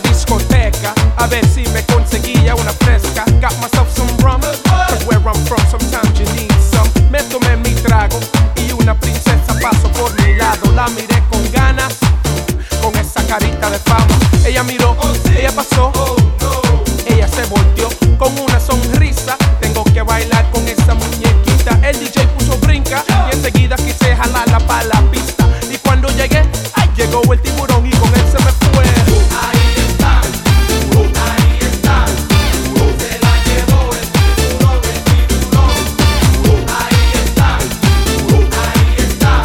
discoteca a ver si me conseguía una fresca. Got myself some rum, cause where I'm from sometimes you need some. Me tomé mi trago y una princesa pasó por mi lado. La miré con ganas, con esa carita de fama. Ella miró, ella pasó, ella se volteó con una sonrisa. Tengo que bailar con esa muñequita. El DJ puso brinca y enseguida quise jalarla pa' la pista. Y cuando llegué, ay, llegó el tiburón y con él se me fue. Ahí está, ahí está. Se la llevó el tiburón, el tiburón. Ahí está, ahí está.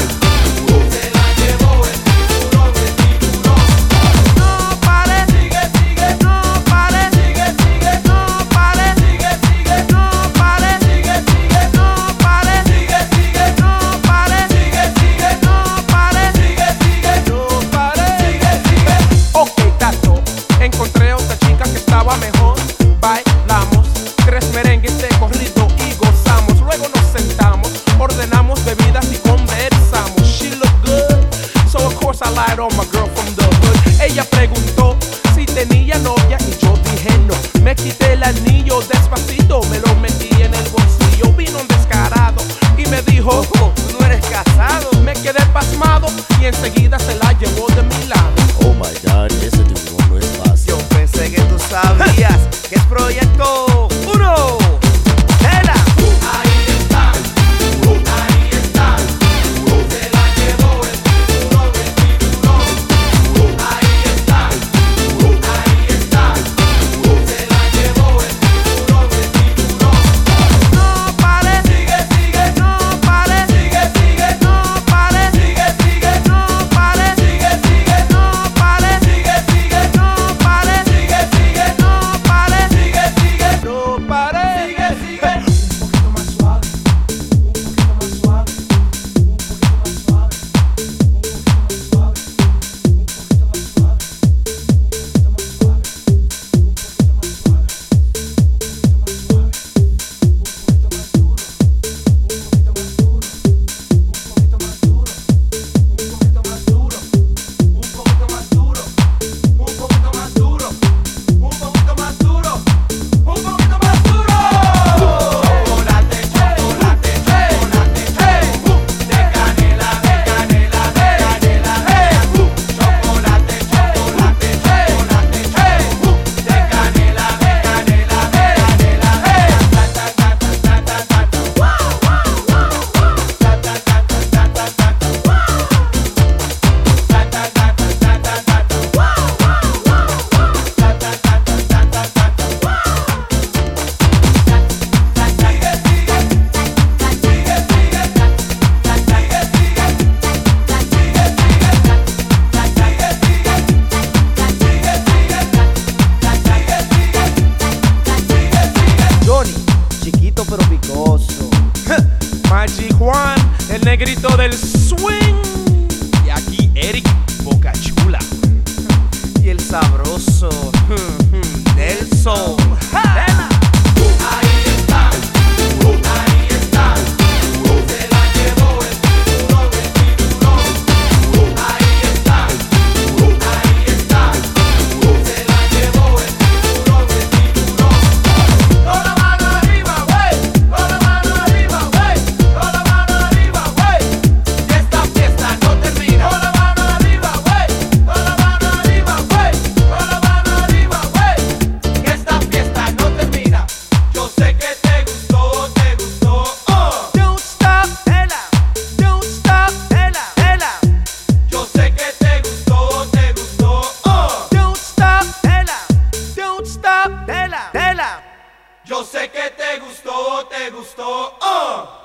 Se la llevó el tiburón, el tiburón. No pare, Sigue, sigue, no pare, sigue, sigue, no pare, sigue, sigue, no pare, sigue, sigue, no pare, sigue, sigue, no pare, sigue, sigue, no pare, sigue, sigue, no pare. sigue, sigue. Ok, tato, encontré otra chica que estaba mejor. Bailamos 3 merengues de corrido y gozamos. Luego nos sentamos, ordenamos bebidas y conversamos. She looked good, so of course I lied on my girl from the hood. Ella preguntó si tenía novia y yo dije no. Me quité el anillo despacito, me lo metí en el bolsillo. Vino un descarado y me dijo, Ojo, tú no eres casado. me quedé pasmado y enseguida se la llevó de mi lado. Oh my god, ese tiburón no es fácil. Yo pensé que tú sabías que es Proyecto 1. ¡Tela! Ahí está, ahí está. Se la llevó el tiburón, el tiburón. Ahí está, ahí está. Se la llevó el tiburón, el tiburón. No pare, Sigue, sigue, no pare, sigue, sigue, no pare, sigue, sigue, no pare, sigue, sigue, no pare, sigue, sigue, no pare, sigue, sigue, no pare, sigue, sigue, no pare. sigue, sigue. Un poquito más suave, un poquito más suave, un poquito más suave, un poquito más suave, un poquito más suave, un poquito más suave, un poquito más suave, un poquito más suave, un poquito más duro, un poquito más duro, un poquito más duro, un poquito más duro, Un poquito más duro, un poquito más duro, un poquito más duro, un poquito más duro. Chocolate, chocolate, chocolate, hey, de canela, de canela, de canela, hey, chocolate, chocolate, chocolate, hey, de canela, de canela, de canela, hey. Ta ta ta ta ta ta ta, wow wow wow, ta ta ta ta ta ta ta, wow. Ta ta ta ta ta ta ta, wow wow wow, ta ta ta ta ta ta ta, wow. Sigue, sigue, sigue, sigue, sigue, sigue, Johnny, chiquito pero picoso. Magic Juan, el negrito del swing. Y aquí Eric Bocachula. Y el sabroso Nelson. ¡Tela! ahí está, ahí está. Se la llevó el tiburón, el tiburón. Ahí está, ahí está. Se la llevó el tiburón, el tiburón. Con la mano arriba, güey. Con la mano arriba, güey. Con la mano arriba, güey. Y esta fiesta no termina. Con la mano arriba, güey. Con la mano arriba, güey. Con la mano arriba, güey. Que esta fiesta no termina. Yo sé que te gustó, te gustó. Don't stop, tela. Don't stop, tela, tela. Yo sé que te gustó, te gustó. Don't stop, tela. Don't stop, tela, tela. Yo sé que te gustó, te gustó.